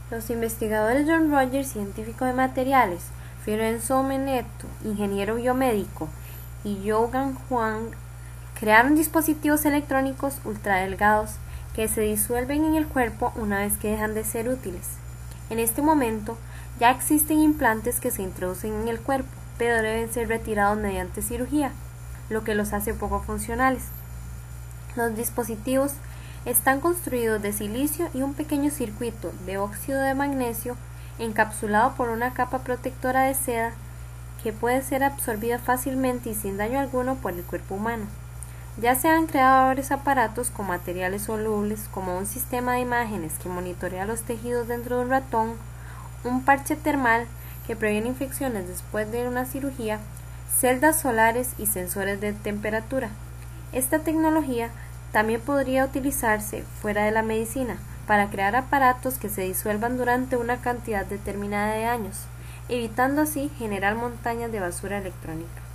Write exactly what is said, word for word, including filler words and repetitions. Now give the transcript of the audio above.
Los investigadores John Rogers, científico de materiales, Fiorenzo Menetto, ingeniero biomédico, y Young Huang crearon dispositivos electrónicos ultradelgados que se disuelven en el cuerpo una vez que dejan de ser útiles. En este momento ya existen implantes que se introducen en el cuerpo, pero deben ser retirados mediante cirugía, lo que los hace poco funcionales. Los dispositivos están construidos de silicio y un pequeño circuito de óxido de magnesio encapsulado por una capa protectora de seda que puede ser absorbida fácilmente y sin daño alguno por el cuerpo humano. Ya se han creado varios aparatos con materiales solubles, como un sistema de imágenes que monitorea los tejidos dentro de un ratón, un parche termal que previene infecciones después de una cirugía, celdas solares y sensores de temperatura. Esta tecnología también podría utilizarse fuera de la medicina para crear aparatos que se disuelvan durante una cantidad determinada de años, evitando así generar montañas de basura electrónica.